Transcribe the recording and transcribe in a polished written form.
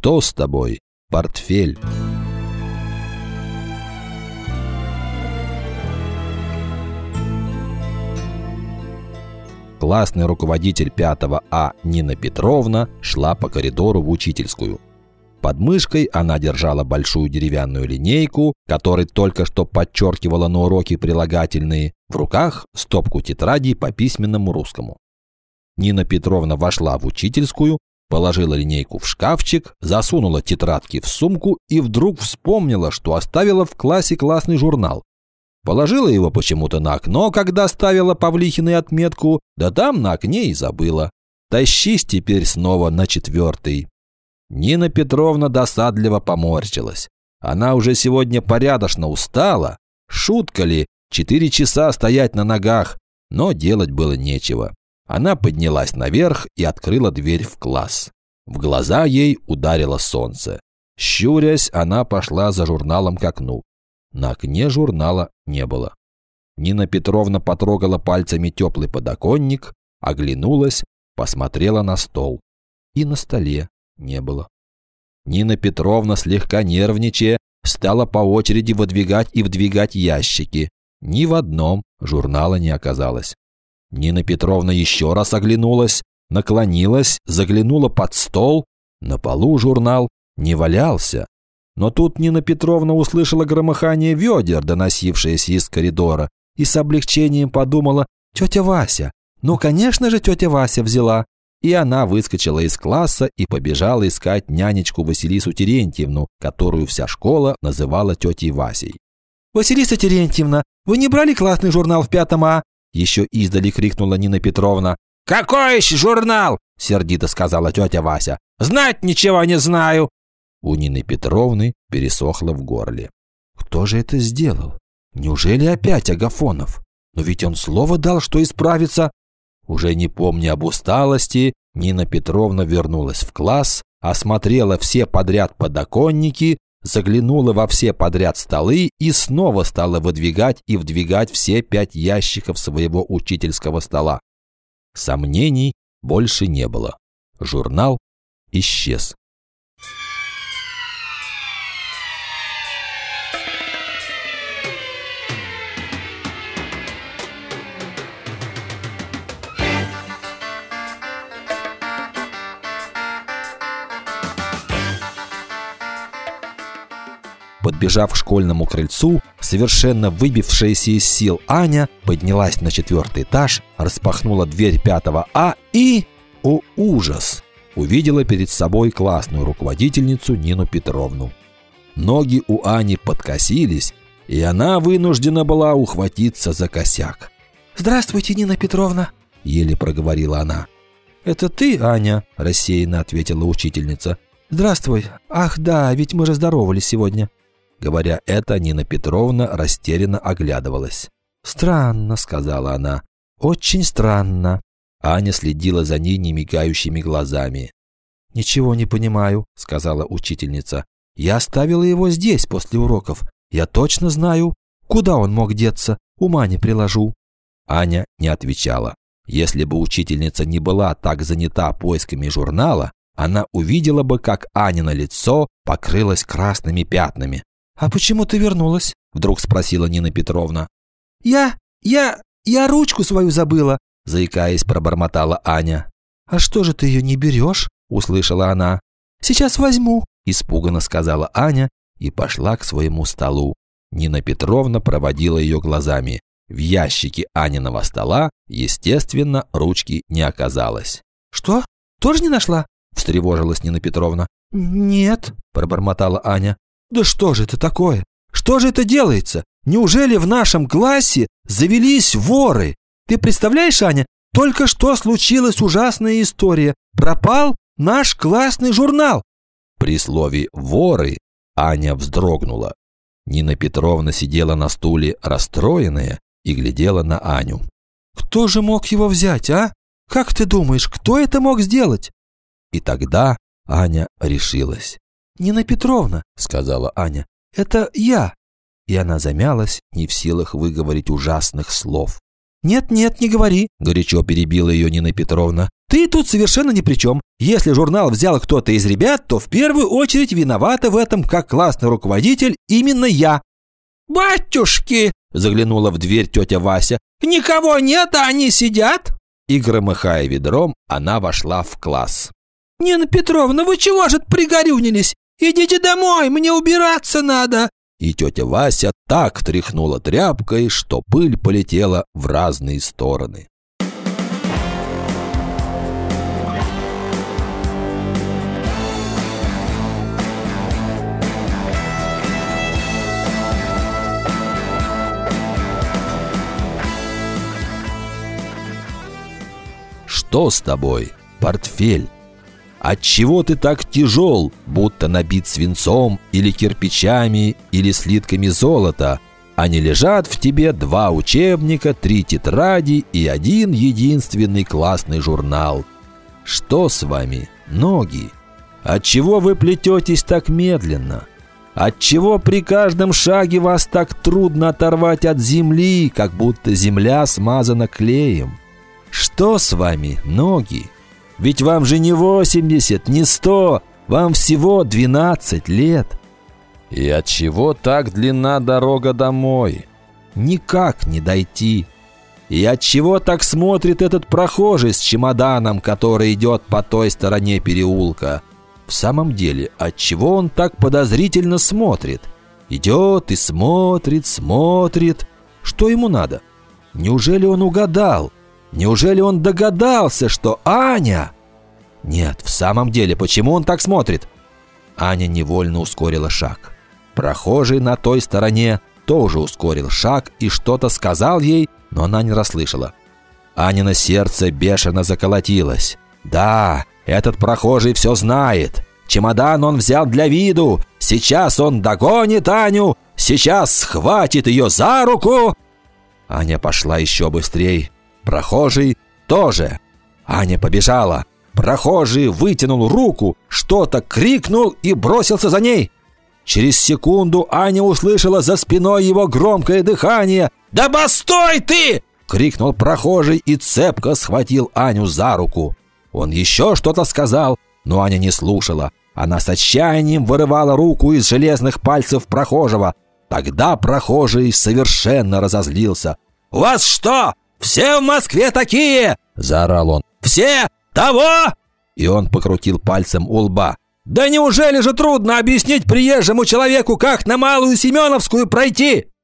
Что с тобой? Портфель. Классный руководитель 5 А Нина Петровна шла по коридору в учительскую. Под мышкой она держала большую деревянную линейку, которой только что подчеркивала на уроке прилагательные, в руках стопку тетрадей по письменному русскому. Нина Петровна вошла в учительскую, положила линейку в шкафчик, засунула тетрадки в сумку и вдруг вспомнила, что оставила в классе классный журнал. Положила его почему-то на окно, когда ставила Павлихиной отметку, да там на окне и забыла. Тащись теперь снова на 4-й. Нина Петровна досадливо поморщилась. Она уже сегодня порядочно устала. Шутка ли, 4 часа стоять на ногах, но делать было нечего. Она поднялась наверх и открыла дверь в класс. В глаза ей ударило солнце. Щурясь, она пошла за журналом к окну. На окне журнала не было. Нина Петровна потрогала пальцами теплый подоконник, оглянулась, посмотрела на стол. И на столе не было. Нина Петровна, слегка нервничая, стала по очереди выдвигать и вдвигать ящики. Ни в одном журнала не оказалось. Нина Петровна еще раз оглянулась, наклонилась, заглянула под стол. На полу журнал не валялся. Но тут Нина Петровна услышала громыхание ведер, доносившееся из коридора, и с облегчением подумала: «Тетя Вася! Ну, конечно же, тетя Вася взяла!» И она выскочила из класса и побежала искать нянечку Василису Терентьевну, которую вся школа называла тетей Васей. «Василиса Терентьевна, вы не брали классный журнал в 5 А?» Еще издали крикнула Нина Петровна. «Какой еще журнал?» – сердито сказала тетя Вася. «Знать ничего не знаю!» У Нины Петровны пересохло в горле. Кто же это сделал? Неужели опять Агафонов? Но ведь он слово дал, что исправится. Уже не помня об усталости, Нина Петровна вернулась в класс, осмотрела все подряд подоконники, заглянула во все подряд столы и снова стала выдвигать и вдвигать все 5 ящиков своего учительского стола. Сомнений больше не было. Журнал исчез. Подбежав к школьному крыльцу, совершенно выбившаяся из сил Аня поднялась на 4-й этаж, распахнула дверь 5 А и, о ужас, увидела перед собой классную руководительницу Нину Петровну. Ноги у Ани подкосились, и она вынуждена была ухватиться за косяк. «Здравствуйте, Нина Петровна», – еле проговорила она. «Это ты, Аня?» – рассеянно ответила учительница. «Здравствуй. Ах да, ведь мы же здоровались сегодня». Говоря это, Нина Петровна растерянно оглядывалась. «Странно», — сказала она. «Очень странно». Аня следила за ней немигающими глазами. «Ничего не понимаю», — сказала учительница. «Я оставила его здесь после уроков. Я точно знаю, куда он мог деться. Ума не приложу». Аня не отвечала. Если бы учительница не была так занята поисками журнала, она увидела бы, как Анино лицо покрылось красными пятнами. «А почему ты вернулась?» – вдруг спросила Нина Петровна. Я ручку свою забыла», – заикаясь, пробормотала Аня. «А что же ты ее не берешь?» – услышала она. «Сейчас возьму», – испуганно сказала Аня и пошла к своему столу. Нина Петровна проводила ее глазами. В ящике Аниного стола, естественно, ручки не оказалось. «Что? Тоже не нашла?» – встревожилась Нина Петровна. «Нет», – пробормотала Аня. «Да что же это такое? Что же это делается? Неужели в нашем классе завелись воры? Ты представляешь, Аня, только что случилась ужасная история. Пропал наш классный журнал». При слове «воры» Аня вздрогнула. Нина Петровна сидела на стуле расстроенная и глядела на Аню. «Кто же мог его взять, а? Как ты думаешь, кто это мог сделать?» И тогда Аня решилась. «Нина Петровна», — сказала Аня, — «это я». И она замялась, не в силах выговорить ужасных слов. «Нет, не говори», — горячо перебила ее Нина Петровна. Ты тут совершенно ни при чем. Если журнал взял кто-то из ребят, то в первую очередь виновата в этом, как классный руководитель, именно я». «Батюшки!» – заглянула в дверь тетя Вася. «Никого нет, а они сидят?» И, громыхая ведром, она вошла в класс. «Нина Петровна, вы чего же пригорюнились? Идите домой, мне убираться надо!» И тетя Вася так тряхнула тряпкой, что пыль полетела в разные стороны. Что с тобой, портфель? Отчего ты так тяжел, будто набит свинцом или кирпичами, или слитками золота, а не лежат в тебе 2 учебника, 3 тетради и 1 единственный классный журнал? Что с вами, ноги? Отчего вы плететесь так медленно? Отчего при каждом шаге вас так трудно оторвать от земли, как будто земля смазана клеем? Что с вами, ноги? Ведь вам же не 80, не 100, вам всего 12 лет. И отчего так длинна дорога домой? Никак не дойти. И отчего так смотрит этот прохожий с чемоданом, который идет по той стороне переулка? В самом деле, отчего он так подозрительно смотрит? Идет и смотрит, смотрит. Что ему надо? Неужели он угадал? Неужели он догадался, что Аня? Нет, в самом деле, почему он так смотрит? Аня невольно ускорила шаг. Прохожий на той стороне тоже ускорил шаг и что-то сказал ей, но она не расслышала. Анино сердце бешено заколотилось. Да, этот прохожий все знает. Чемодан он взял для виду. Сейчас он догонит Аню. Сейчас схватит ее за руку. Аня пошла еще быстрее. Прохожий тоже. Аня побежала. Прохожий вытянул руку, что-то крикнул и бросился за ней. Через секунду Аня услышала за спиной его громкое дыхание. «Да постой ты!» – крикнул прохожий и цепко схватил Аню за руку. Он еще что-то сказал, но Аня не слушала. Она с отчаянием вырывала руку из железных пальцев прохожего. Тогда прохожий совершенно разозлился. «У вас что? Все в Москве такие!» – заорал он. «Все того!» И он покрутил пальцем у лба. «Да неужели же трудно объяснить приезжему человеку, как на Малую Семеновскую пройти?»